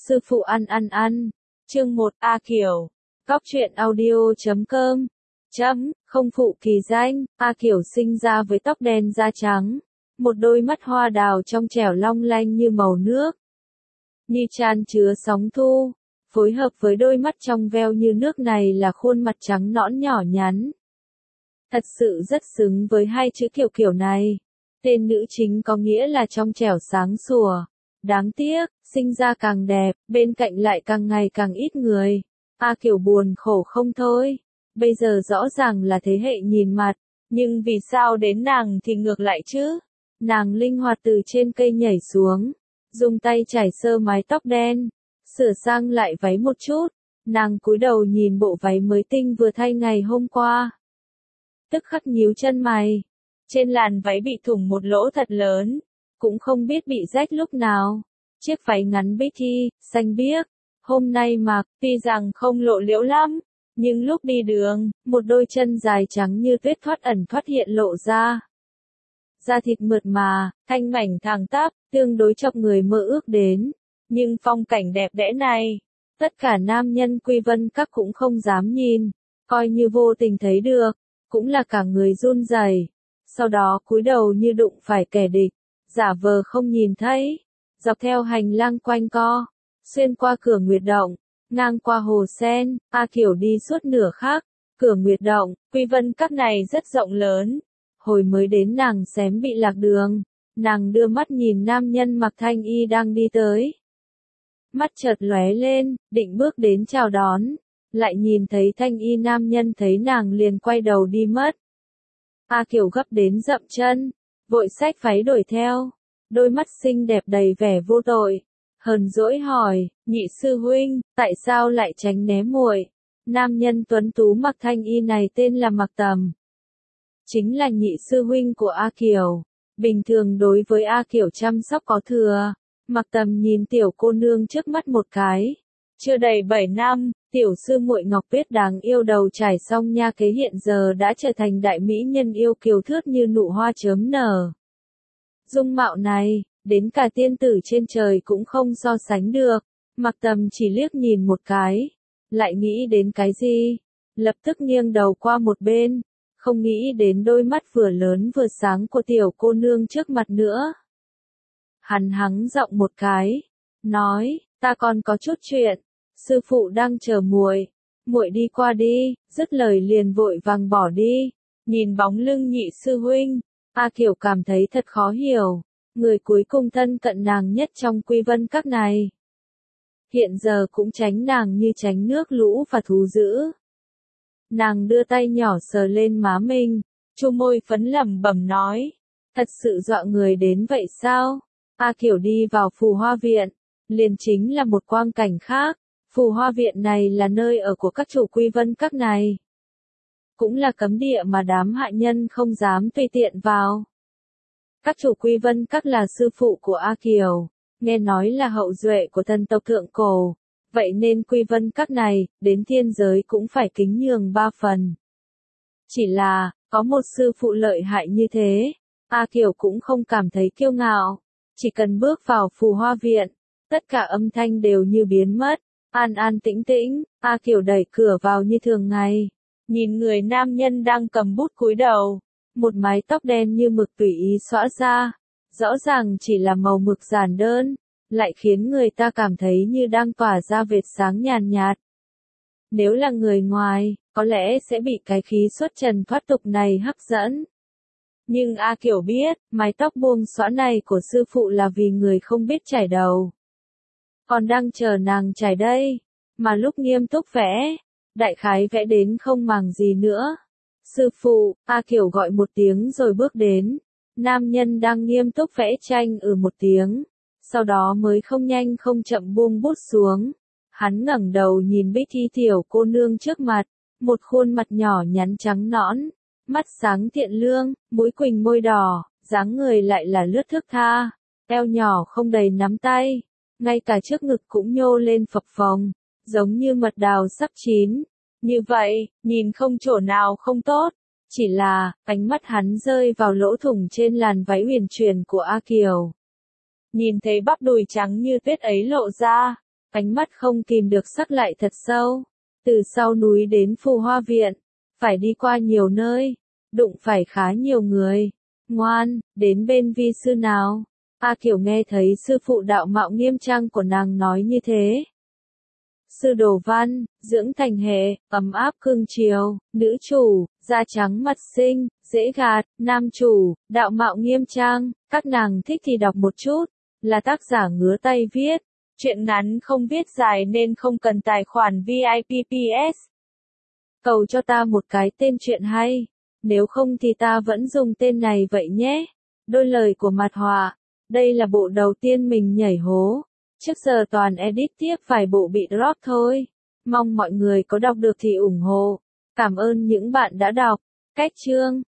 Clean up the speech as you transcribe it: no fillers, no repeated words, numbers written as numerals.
Sư phụ ăn. Chương 1 A Kiều. Góc truyện audio.com. Không phụ kỳ danh, A Kiều sinh ra với tóc đen da trắng. Một đôi mắt hoa đào trong trẻo long lanh như màu nước. Như chan chứa sóng thu. Phối hợp với đôi mắt trong veo như nước này là khuôn mặt trắng nõn nhỏ nhắn. Thật sự rất xứng với hai chữ Kiều này. Tên nữ chính có nghĩa là trong trẻo sáng sủa. Đáng tiếc, sinh ra càng đẹp, bên cạnh lại càng ngày càng ít người. A Kiều buồn khổ không thôi. Bây giờ rõ ràng là thế hệ nhìn mặt, nhưng vì sao đến nàng thì ngược lại chứ? Nàng linh hoạt từ trên cây nhảy xuống, dùng tay chải sơ mái tóc đen, sửa sang lại váy một chút. Nàng cúi đầu nhìn bộ váy mới tinh vừa thay ngày hôm qua. Tức khắc nhíu chân mày. Trên làn váy bị thủng một lỗ thật lớn, cũng không biết bị rách lúc nào. Chiếc váy ngắn bikini, xanh biếc, hôm nay mặc, tuy rằng không lộ liễu lắm, nhưng lúc đi đường, một đôi chân dài trắng như tuyết thoát ẩn thoát hiện lộ ra. Da thịt mượt mà, thanh mảnh thẳng tắp, tương đối chọc người mơ ước đến. Nhưng phong cảnh đẹp đẽ này, tất cả nam nhân Quy Vân Các cũng không dám nhìn, coi như vô tình thấy được, cũng là cả người run rẩy. Sau đó cúi đầu như đụng phải kẻ địch, giả vờ không nhìn thấy. Dọc theo hành lang quanh co, xuyên qua cửa Nguyệt Động, ngang qua hồ sen, A Kiều đi suốt nửa khắc. Cửa Nguyệt Động, Quy Vân Các này rất rộng lớn. Hồi mới đến nàng xém bị lạc đường, nàng đưa mắt nhìn nam nhân mặc thanh y đang đi tới. Mắt chợt lóe lên, định bước đến chào đón, lại nhìn thấy thanh y nam nhân thấy nàng liền quay đầu đi mất. A Kiều gấp đến dậm chân, vội xách váy đuổi theo. Đôi mắt xinh đẹp đầy vẻ vô tội, hờn dỗi hỏi, nhị sư huynh, tại sao lại tránh né muội? Nam nhân tuấn tú mặc thanh y này tên là Mạc Tầm. Chính là nhị sư huynh của A Kiều. Bình thường đối với A Kiều chăm sóc có thừa. Mạc Tầm nhìn tiểu cô nương trước mắt một cái. Chưa đầy 7 năm, tiểu sư muội Ngọc Tuyết đáng yêu đầu trải xong nha kế hiện giờ đã trở thành đại mỹ nhân yêu kiều thướt như nụ hoa chớm nở. Dung mạo này, đến cả tiên tử trên trời cũng không so sánh được. Mạc Tầm chỉ liếc nhìn một cái, lại nghĩ đến cái gì, lập tức nghiêng đầu qua một bên, không nghĩ đến đôi mắt vừa lớn vừa sáng của tiểu cô nương trước mặt nữa. Hắn hắng giọng một cái, nói, ta còn có chút chuyện, sư phụ đang chờ muội, muội đi qua đi. Dứt lời liền vội vàng bỏ đi. Nhìn bóng lưng nhị sư huynh, A Kiều cảm thấy thật khó hiểu, người cuối cùng thân cận nàng nhất trong Quy Vân Các này. Hiện giờ cũng tránh nàng như tránh nước lũ và thú dữ. Nàng đưa tay nhỏ sờ lên má mình, chu môi phấn lẩm bẩm nói, thật sự dọa người đến vậy sao? A Kiều đi vào Phù Hoa Viện, liền chính là một quang cảnh khác. Phù Hoa Viện này là nơi ở của các chủ Quy Vân Các này. Cũng là cấm địa mà đám hạ nhân không dám tùy tiện vào. Các chủ Quy Vân Các là sư phụ của A Kiều, nghe nói là hậu duệ của thần tộc thượng cổ, vậy nên Quy Vân Các này, đến thiên giới cũng phải kính nhường 3 phần. Chỉ là, có một sư phụ lợi hại như thế, A Kiều cũng không cảm thấy kiêu ngạo, chỉ cần bước vào Phù Hoa Viện, tất cả âm thanh đều như biến mất, an an tĩnh tĩnh. A Kiều đẩy cửa vào như thường ngày. Nhìn người nam nhân đang cầm bút cúi đầu, một mái tóc đen như mực tùy ý xõa ra, rõ ràng chỉ là màu mực giản đơn, lại khiến người ta cảm thấy như đang tỏa ra vệt sáng nhàn nhạt. Nếu là người ngoài, có lẽ sẽ bị cái khí xuất trần thoát tục này hấp dẫn. Nhưng A Kiều biết, mái tóc buông xõa này của sư phụ là vì người không biết chải đầu. Còn đang chờ nàng chải đây, mà lúc nghiêm túc vẽ, đại khái vẽ đến không màng gì nữa. Sư phụ, A Kiều gọi một tiếng rồi bước đến. Nam nhân đang nghiêm túc vẽ tranh một tiếng. Sau đó mới không nhanh không chậm buông bút xuống. Hắn ngẩng đầu nhìn Bích Thi tiểu cô nương trước mặt. Một khuôn mặt nhỏ nhắn trắng nõn. Mắt sáng thiện lương, mũi quỳnh môi đỏ, dáng người lại là lướt thướt tha. Eo nhỏ không đầy nắm tay. Ngay cả trước ngực cũng nhô lên phập phồng, giống như mật đào sắp chín. Như vậy, nhìn không chỗ nào không tốt. Chỉ là, ánh mắt hắn rơi vào lỗ thủng trên làn váy huyền chuyển của A Kiều. Nhìn thấy bắp đùi trắng như tuyết ấy lộ ra, ánh mắt không kìm được sắc lại thật sâu. Từ sau núi đến Phù Hoa Viện, phải đi qua nhiều nơi, đụng phải khá nhiều người. Ngoan, đến bên vi sư nào. A Kiều nghe thấy sư phụ đạo mạo nghiêm trang của nàng nói như thế. Sư đồ văn, dưỡng thành hệ, ấm áp cương triều, nữ chủ, da trắng mặt xinh, dễ gạt, nam chủ, đạo mạo nghiêm trang, các nàng thích thì đọc một chút, là tác giả ngứa tay viết. Truyện ngắn không viết dài nên không cần tài khoản VIPPS. Cầu cho ta một cái tên truyện hay, nếu không thì ta vẫn dùng tên này vậy nhé. Đôi lời của mặt họa, đây là bộ đầu tiên mình nhảy hố. Trước giờ toàn edit tiếp vài bộ bị drop thôi. Mong mọi người có đọc được thì ủng hộ. Cảm ơn những bạn đã đọc. Cách chương